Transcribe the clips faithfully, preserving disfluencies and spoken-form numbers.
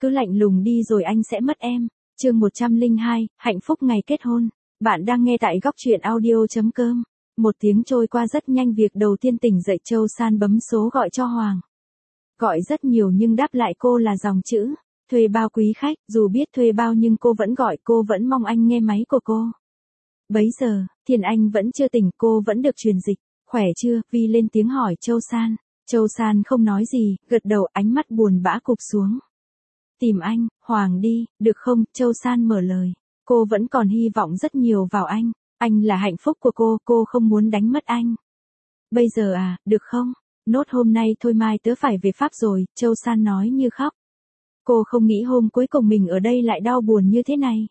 cứ lạnh lùng đi rồi anh sẽ mất em. Chương một trăm lẻ hai, hạnh phúc ngày kết hôn. Bạn đang nghe tại góc truyện audio.com. Một tiếng trôi qua rất nhanh, việc đầu tiên tỉnh dậy Châu San bấm số gọi cho Hoàng. Gọi rất nhiều nhưng đáp lại cô là dòng chữ thuê bao quý khách. Dù biết thuê bao nhưng cô vẫn gọi, cô vẫn mong anh nghe máy của cô. Bấy giờ, Thiên Anh vẫn chưa tỉnh, cô vẫn được truyền dịch. Khỏe chưa? Vi lên tiếng hỏi Châu San. Châu San không nói gì, gật đầu, ánh mắt buồn bã cụp xuống. Tìm anh, Hoàng đi, được không? Châu San mở lời. Cô vẫn còn hy vọng rất nhiều vào anh. Anh là hạnh phúc của cô, cô không muốn đánh mất anh. Bây giờ à, được không? Nốt hôm nay thôi, mai tớ phải về Pháp rồi, Châu San nói như khóc. Cô không nghĩ hôm cuối cùng mình ở đây lại đau buồn như thế này.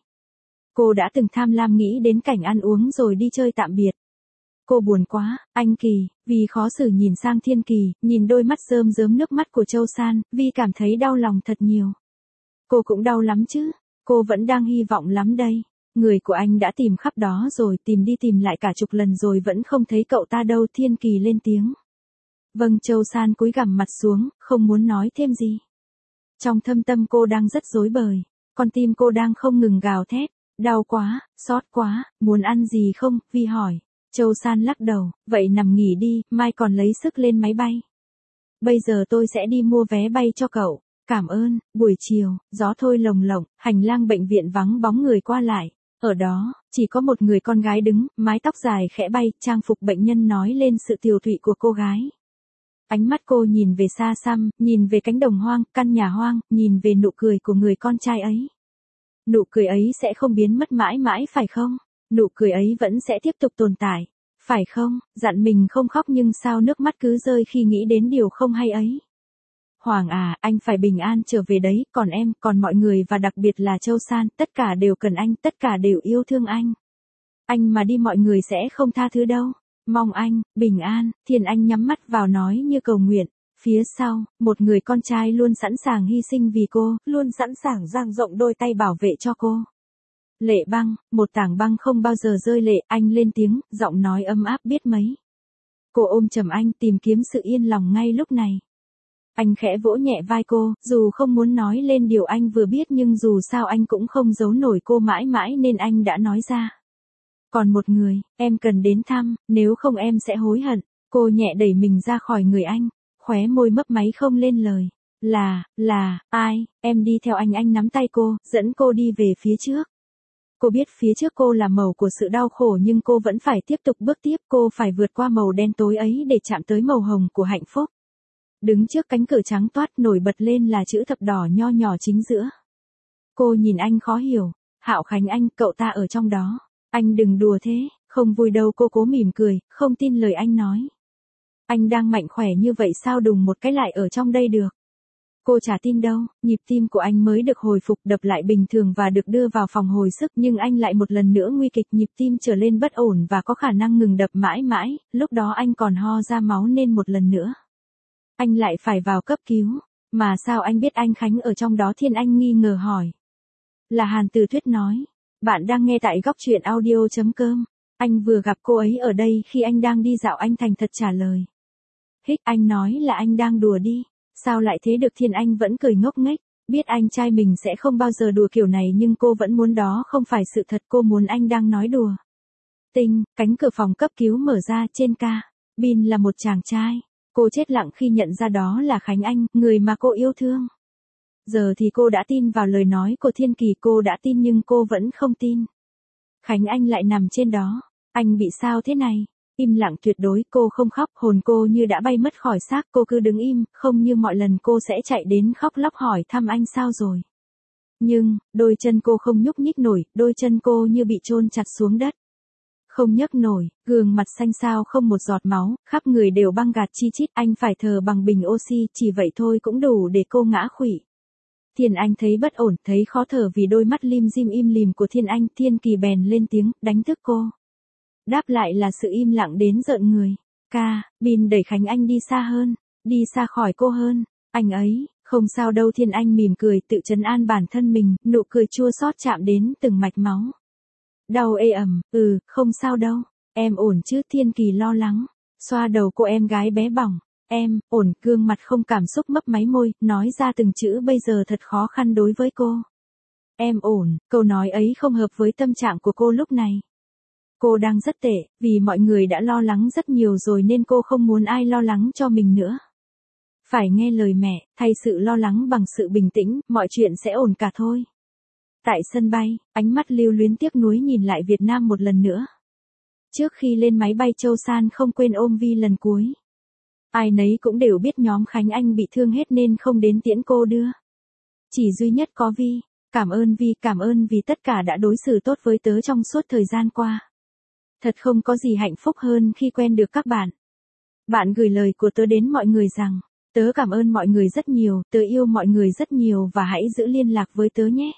Cô đã từng tham lam nghĩ đến cảnh ăn uống rồi đi chơi tạm biệt. Cô buồn quá, anh Kỳ. Vi khó xử nhìn sang Thiên Kỳ, nhìn đôi mắt rơm rớm nước mắt của Châu San, Vi cảm thấy đau lòng thật nhiều. Cô cũng đau lắm chứ, cô vẫn đang hy vọng lắm đây. Người của anh đã tìm khắp đó rồi, tìm đi tìm lại cả chục lần rồi vẫn không thấy cậu ta đâu. Thiên Kỳ lên tiếng. Vâng. Châu San cúi gằm mặt xuống, không muốn nói thêm gì. Trong thâm tâm cô đang rất rối bời, con tim cô đang không ngừng gào thét. Đau quá, xót quá, muốn ăn gì không? Vi hỏi. Châu San lắc đầu, vậy nằm nghỉ đi, mai còn lấy sức lên máy bay. Bây giờ tôi sẽ đi mua vé bay cho cậu. Cảm ơn. Buổi chiều, gió thôi lồng lộng, hành lang bệnh viện vắng bóng người qua lại. Ở đó, chỉ có một người con gái đứng, mái tóc dài khẽ bay, trang phục bệnh nhân nói lên sự tiều tụy của cô gái. Ánh mắt cô nhìn về xa xăm, nhìn về cánh đồng hoang, căn nhà hoang, nhìn về nụ cười của người con trai ấy. Nụ cười ấy sẽ không biến mất mãi mãi phải không? Nụ cười ấy vẫn sẽ tiếp tục tồn tại, phải không? Dặn mình không khóc nhưng sao nước mắt cứ rơi khi nghĩ đến điều không hay ấy. Hoàng à, anh phải bình an trở về đấy, còn em, còn mọi người và đặc biệt là Châu San, tất cả đều cần anh, tất cả đều yêu thương anh. Anh mà đi mọi người sẽ không tha thứ đâu. Mong anh, bình an. Thiên Anh nhắm mắt vào nói như cầu nguyện. Phía sau, một người con trai luôn sẵn sàng hy sinh vì cô, luôn sẵn sàng dang rộng đôi tay bảo vệ cho cô. Lệ băng, một tảng băng không bao giờ rơi lệ, anh lên tiếng, giọng nói ấm áp biết mấy. Cô ôm chầm anh, tìm kiếm sự yên lòng ngay lúc này. Anh khẽ vỗ nhẹ vai cô, dù không muốn nói lên điều anh vừa biết nhưng dù sao anh cũng không giấu nổi cô mãi mãi nên anh đã nói ra. Còn một người, em cần đến thăm, nếu không em sẽ hối hận. Cô nhẹ đẩy mình ra khỏi người anh, khóe môi mấp máy không lên lời. Là, là, ai? Em đi theo anh. Anh nắm tay cô, dẫn cô đi về phía trước. Cô biết phía trước cô là màu của sự đau khổ nhưng cô vẫn phải tiếp tục bước tiếp. Cô phải vượt qua màu đen tối ấy để chạm tới màu hồng của hạnh phúc. Đứng trước cánh cửa trắng toát, nổi bật lên là chữ thập đỏ nho nhỏ chính giữa. Cô nhìn anh khó hiểu. Hạo Khánh anh, cậu ta ở trong đó. Anh đừng đùa thế, không vui đâu. Cô cố mỉm cười, không tin lời anh nói. Anh đang mạnh khỏe như vậy sao đùng một cái lại ở trong đây được. Cô chả tin đâu. Nhịp tim của anh mới được hồi phục, đập lại bình thường và được đưa vào phòng hồi sức nhưng anh lại một lần nữa nguy kịch, nhịp tim trở lên bất ổn và có khả năng ngừng đập mãi mãi. Lúc đó anh còn ho ra máu nên một lần nữa anh lại phải vào cấp cứu. Mà sao anh biết anh Khánh ở trong đó? Thiên Anh nghi ngờ hỏi. Là Hàn Từ Tuyết nói. Bạn đang nghe tại góc truyện audio.com. Anh vừa gặp cô ấy ở đây khi anh đang đi dạo. Anh thành thật trả lời. Hích, anh nói là anh đang đùa đi. Sao lại thế được? Thiên Anh vẫn cười ngốc nghếch. Biết anh trai mình sẽ không bao giờ đùa kiểu này nhưng cô vẫn muốn đó không phải sự thật. Cô muốn anh đang nói đùa. Tinh, cánh cửa phòng cấp cứu mở ra, trên ca bin là một chàng trai. Cô chết lặng khi nhận ra đó là Khánh Anh, người mà cô yêu thương. Giờ thì cô đã tin vào lời nói của Thiên Kỳ, cô đã tin nhưng cô vẫn không tin. Khánh Anh lại nằm trên đó. Anh bị sao thế này? Im lặng tuyệt đối, cô không khóc, hồn cô như đã bay mất khỏi xác, cô cứ đứng im, không như mọi lần cô sẽ chạy đến khóc lóc hỏi thăm anh sao rồi. Nhưng, đôi chân cô không nhúc nhích nổi, đôi chân cô như bị chôn chặt xuống đất. Không nhấc nổi, gương mặt xanh xao không một giọt máu, khắp người đều băng gạc chi chít, anh phải thở bằng bình oxy, chỉ vậy thôi cũng đủ để cô ngã khuỵu. Thiên Anh thấy bất ổn, thấy khó thở vì đôi mắt lim dim im lìm của Thiên Anh, Thiên Kỳ bèn lên tiếng, đánh thức cô. Đáp lại là sự im lặng đến rợn người. Ca, bin đẩy Khánh Anh đi xa hơn, đi xa khỏi cô hơn. Anh ấy, không sao đâu. Thiên Anh mỉm cười, tự trấn an bản thân mình, nụ cười chua xót chạm đến từng mạch máu. Đau ê ẩm, ừ, không sao đâu. Em ổn chứ? Thiên Kỳ lo lắng, xoa đầu cô em gái bé bỏng. Em, ổn, gương mặt không cảm xúc mấp máy môi, nói ra từng chữ bây giờ thật khó khăn đối với cô. Em ổn, câu nói ấy không hợp với tâm trạng của cô lúc này. Cô đang rất tệ, vì mọi người đã lo lắng rất nhiều rồi nên cô không muốn ai lo lắng cho mình nữa. Phải nghe lời mẹ, thay sự lo lắng bằng sự bình tĩnh, mọi chuyện sẽ ổn cả thôi. Tại sân bay, ánh mắt lưu luyến tiếc nuối nhìn lại Việt Nam một lần nữa. Trước khi lên máy bay Châu San không quên ôm Vi lần cuối. Ai nấy cũng đều biết nhóm Khánh Anh bị thương hết nên không đến tiễn cô đưa. Chỉ duy nhất có Vi. Cảm ơn Vi, cảm ơn vì tất cả đã đối xử tốt với tớ trong suốt thời gian qua. Thật không có gì hạnh phúc hơn khi quen được các bạn. Bạn gửi lời của tớ đến mọi người rằng, tớ cảm ơn mọi người rất nhiều, tớ yêu mọi người rất nhiều và hãy giữ liên lạc với tớ nhé.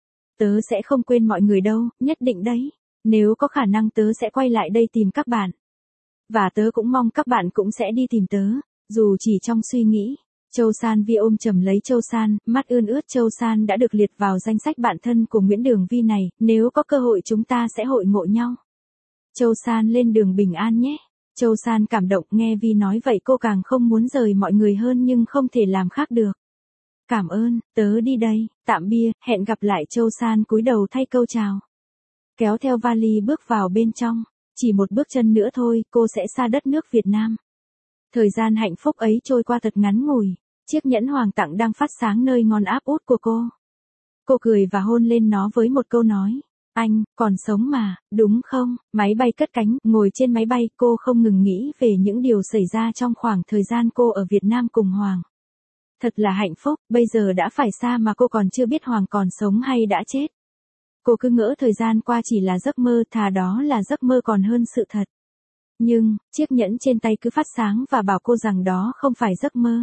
Tớ sẽ không quên mọi người đâu, nhất định đấy. Nếu có khả năng tớ sẽ quay lại đây tìm các bạn. Và tớ cũng mong các bạn cũng sẽ đi tìm tớ, dù chỉ trong suy nghĩ. Châu San. Vi ôm chầm lấy Châu San, mắt ươn ướt. Châu San đã được liệt vào danh sách bạn thân của Nguyễn Đường Vi này, nếu có cơ hội chúng ta sẽ hội ngộ nhau. Châu San lên đường bình an nhé. Châu San cảm động nghe Vi nói vậy cô càng không muốn rời mọi người hơn nhưng không thể làm khác được. Cảm ơn, tớ đi đây, tạm biệt, hẹn gặp lại. Châu San cúi đầu thay câu chào. Kéo theo vali bước vào bên trong, chỉ một bước chân nữa thôi cô sẽ xa đất nước Việt Nam. Thời gian hạnh phúc ấy trôi qua thật ngắn ngủi, chiếc nhẫn hoàng tặng đang phát sáng nơi ngón áp út của cô. Cô cười và hôn lên nó với một câu nói. Anh, còn sống mà, đúng không? Máy bay cất cánh, ngồi trên máy bay cô không ngừng nghĩ về những điều xảy ra trong khoảng thời gian cô ở Việt Nam cùng Hoàng. Thật là hạnh phúc, bây giờ đã phải xa mà cô còn chưa biết Hoàng còn sống hay đã chết. Cô cứ ngỡ thời gian qua chỉ là giấc mơ, thà đó là giấc mơ còn hơn sự thật. Nhưng, chiếc nhẫn trên tay cứ phát sáng và bảo cô rằng đó không phải giấc mơ.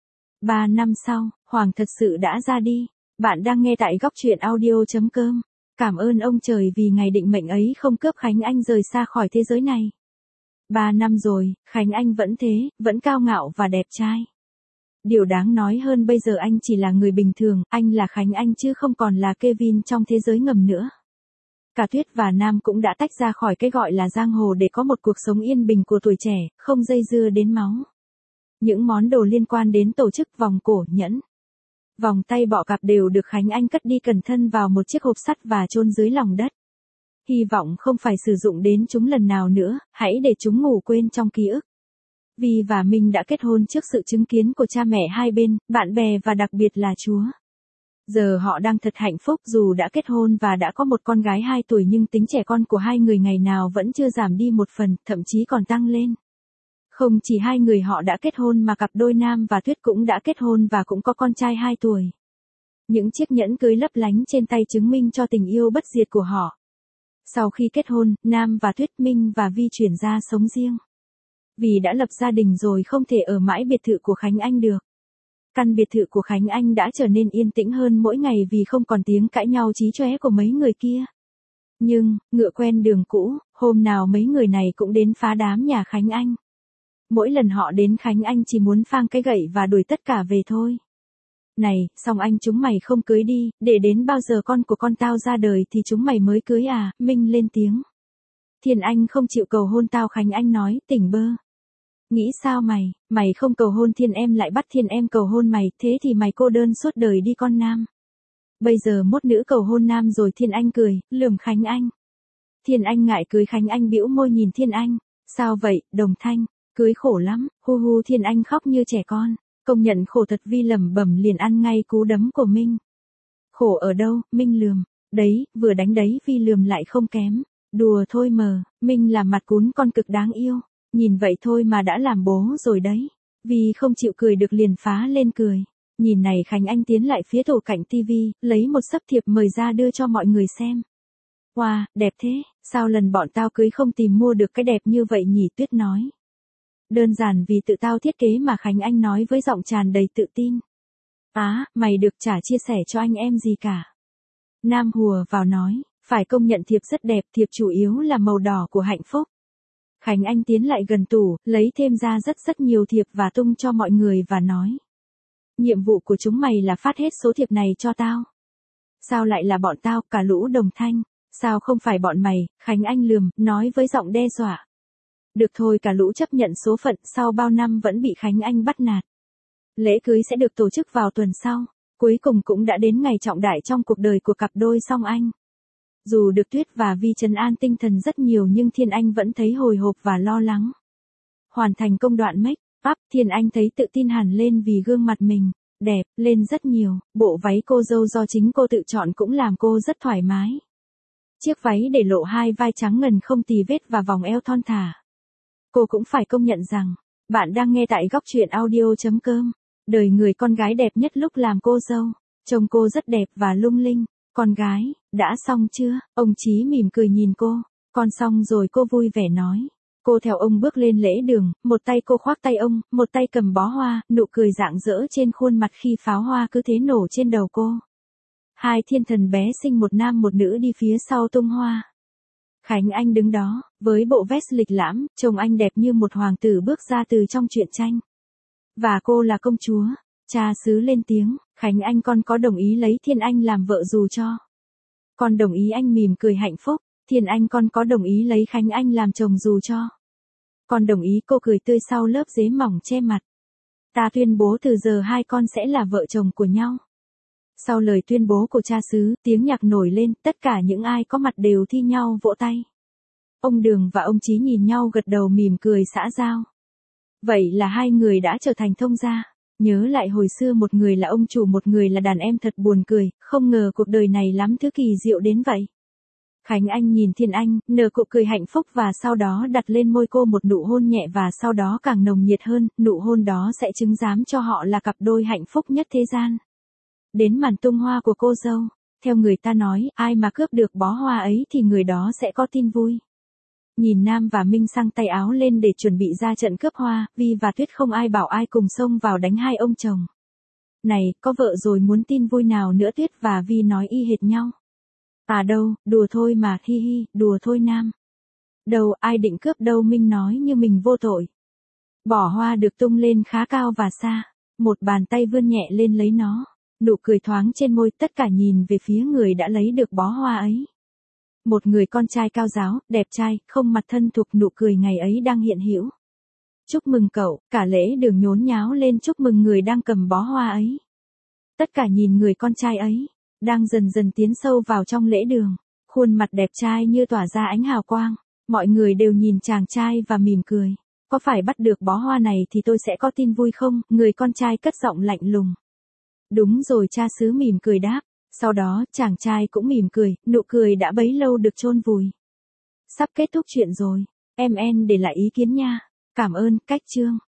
Ba năm sau, Hoàng thật sự đã ra đi. Bạn đang nghe tại góc truyện audio chấm com. Cảm ơn ông trời vì ngày định mệnh ấy không cướp Khánh Anh rời xa khỏi thế giới này. Ba năm rồi, Khánh Anh vẫn thế, vẫn cao ngạo và đẹp trai. Điều đáng nói hơn bây giờ anh chỉ là người bình thường, anh là Khánh Anh chứ không còn là Kevin trong thế giới ngầm nữa. Cả Tuyết và Nam cũng đã tách ra khỏi cái gọi là giang hồ để có một cuộc sống yên bình của tuổi trẻ, không dây dưa đến máu. Những món đồ liên quan đến tổ chức vòng cổ, nhẫn, vòng tay, bọ cạp đều được Khánh Anh cất đi cẩn thận vào một chiếc hộp sắt và chôn dưới lòng đất. Hy vọng không phải sử dụng đến chúng lần nào nữa, hãy để chúng ngủ quên trong ký ức. Vi và Minh đã kết hôn trước sự chứng kiến của cha mẹ hai bên, bạn bè và đặc biệt là Chúa. Giờ họ đang thật hạnh phúc dù đã kết hôn và đã có một con gái hai tuổi nhưng tính trẻ con của hai người ngày nào vẫn chưa giảm đi một phần, thậm chí còn tăng lên. Không chỉ hai người họ đã kết hôn mà cặp đôi Nam và Tuyết cũng đã kết hôn và cũng có con trai hai tuổi. Những chiếc nhẫn cưới lấp lánh trên tay chứng minh cho tình yêu bất diệt của họ. Sau khi kết hôn, Nam và Tuyết, Minh và Vi chuyển ra sống riêng. Vì đã lập gia đình rồi không thể ở mãi biệt thự của Khánh Anh được. Căn biệt thự của Khánh Anh đã trở nên yên tĩnh hơn mỗi ngày vì không còn tiếng cãi nhau chí chóe của mấy người kia. Nhưng, ngựa quen đường cũ, hôm nào mấy người này cũng đến phá đám nhà Khánh Anh. Mỗi lần họ đến Khánh Anh chỉ muốn phang cái gậy và đuổi tất cả về thôi. Này, xong anh chúng mày không cưới đi, để đến bao giờ con của con tao ra đời thì chúng mày mới cưới à, Minh lên tiếng. Thiên Anh không chịu cầu hôn tao, Khánh Anh nói, tỉnh bơ. Nghĩ sao mày, mày không cầu hôn Thiên em lại bắt Thiên em cầu hôn mày, thế thì mày cô đơn suốt đời đi con Nam. Bây giờ mốt nữ cầu hôn Nam rồi. Thiên Anh cười, lườm Khánh Anh. Thiên Anh ngại cưới, Khánh Anh bĩu môi nhìn Thiên Anh, sao vậy, Đồng Thanh, cưới khổ lắm, hu hu. Thiên Anh khóc như trẻ con, công nhận khổ thật. Vi lẩm bẩm liền ăn ngay cú đấm của Minh. Khổ ở đâu, Minh lườm, đấy, vừa đánh đấy. Vi lườm lại không kém, đùa thôi mờ, Minh làm mặt cún con cực đáng yêu. Nhìn vậy thôi mà đã làm bố rồi đấy. Vì không chịu cười được liền phá lên cười. Nhìn này, Khánh Anh tiến lại phía tủ cạnh tivi, lấy một sấp thiệp mời ra đưa cho mọi người xem. Wow, đẹp thế, sao lần bọn tao cưới không tìm mua được cái đẹp như vậy nhỉ? Tuyết nói. Đơn giản vì tự tao thiết kế mà, Khánh Anh nói với giọng tràn đầy tự tin. Á, à, mày được chả chia sẻ cho anh em gì cả. Nam hùa vào nói, phải công nhận thiệp rất đẹp, thiệp chủ yếu là màu đỏ của hạnh phúc. Khánh Anh tiến lại gần tủ, lấy thêm ra rất rất nhiều thiệp và tung cho mọi người và nói. Nhiệm vụ của chúng mày là phát hết số thiệp này cho tao. Sao lại là bọn tao, cả lũ Đồng Thanh? Sao không phải bọn mày? Khánh Anh lườm, nói với giọng đe dọa. Được thôi, cả lũ chấp nhận số phận, sau bao năm vẫn bị Khánh Anh bắt nạt. Lễ cưới sẽ được tổ chức vào tuần sau, cuối cùng cũng đã đến ngày trọng đại trong cuộc đời của cặp đôi Song Anh. Dù được Tuyết và Vi trấn an tinh thần rất nhiều nhưng Thiên Anh vẫn thấy hồi hộp và lo lắng. Hoàn thành công đoạn make up, Thiên Anh thấy tự tin hẳn lên vì gương mặt mình đẹp lên rất nhiều, bộ váy cô dâu do chính cô tự chọn cũng làm cô rất thoải mái. Chiếc váy để lộ hai vai trắng ngần không tì vết và vòng eo thon thả. Cô cũng phải công nhận rằng, bạn đang nghe tại góc truyện audio chấm com. Đời người con gái đẹp nhất lúc làm cô dâu, trông cô rất đẹp và lung linh. Con gái, đã xong chưa? Ông Chí mỉm cười nhìn cô. Con xong rồi, cô vui vẻ nói. Cô theo ông bước lên lễ đường, một tay cô khoác tay ông, một tay cầm bó hoa, nụ cười rạng rỡ trên khuôn mặt khi pháo hoa cứ thế nổ trên đầu cô. Hai thiên thần bé xinh một nam một nữ đi phía sau tung hoa. Khánh Anh đứng đó, với bộ vest lịch lãm, trông anh đẹp như một hoàng tử bước ra từ trong truyện tranh. Và cô là công chúa. Cha xứ lên tiếng, Khánh Anh, con có đồng ý lấy Thiên Anh làm vợ dù cho? Con đồng ý. Anh mỉm cười hạnh phúc. Thiên Anh, con có đồng ý lấy Khánh Anh làm chồng dù cho? Con đồng ý. Cô cười tươi sau lớp dế mỏng che mặt. Ta tuyên bố từ giờ hai con sẽ là vợ chồng của nhau. Sau lời tuyên bố của cha xứ, tiếng nhạc nổi lên, tất cả những ai có mặt đều thi nhau vỗ tay. Ông Đường và ông Chí nhìn nhau gật đầu mỉm cười xã giao. Vậy là hai người đã trở thành thông gia. Nhớ lại hồi xưa, một người là ông chủ, một người là đàn em, thật buồn cười, không ngờ cuộc đời này lắm thứ kỳ diệu đến vậy. Khánh Anh nhìn Thiên Anh, nở nụ cười hạnh phúc và sau đó đặt lên môi cô một nụ hôn nhẹ và sau đó càng nồng nhiệt hơn, nụ hôn đó sẽ chứng giám cho họ là cặp đôi hạnh phúc nhất thế gian. Đến màn tung hoa của cô dâu, theo người ta nói, ai mà cướp được bó hoa ấy thì người đó sẽ có tin vui. Nhìn Nam và Minh xăng tay áo lên để chuẩn bị ra trận cướp hoa, Vi và Tuyết không ai bảo ai cùng xông vào đánh hai ông chồng. Này, có vợ rồi muốn tin vui nào nữa? Tuyết và Vi nói y hệt nhau. À đâu, đùa thôi mà, hi hi, đùa thôi Nam. Đâu, ai định cướp đâu, Minh nói như mình vô tội. Bỏ hoa được tung lên khá cao và xa, một bàn tay vươn nhẹ lên lấy nó, nụ cười thoáng trên môi, tất cả nhìn về phía người đã lấy được bó hoa ấy. Một người con trai cao ráo, đẹp trai, không mặt thân thục, nụ cười ngày ấy đang hiện hữu. Chúc mừng cậu, cả lễ đường nhốn nháo lên chúc mừng người đang cầm bó hoa ấy. Tất cả nhìn người con trai ấy, đang dần dần tiến sâu vào trong lễ đường, khuôn mặt đẹp trai như tỏa ra ánh hào quang, mọi người đều nhìn chàng trai và mỉm cười. Có phải bắt được bó hoa này thì tôi sẽ có tin vui không? Người con trai cất giọng lạnh lùng. Đúng rồi, cha xứ mỉm cười đáp. Sau đó, chàng trai cũng mỉm cười, nụ cười đã bấy lâu được chôn vùi. Sắp kết thúc chuyện rồi, em en để lại ý kiến nha. Cảm ơn, cách chương.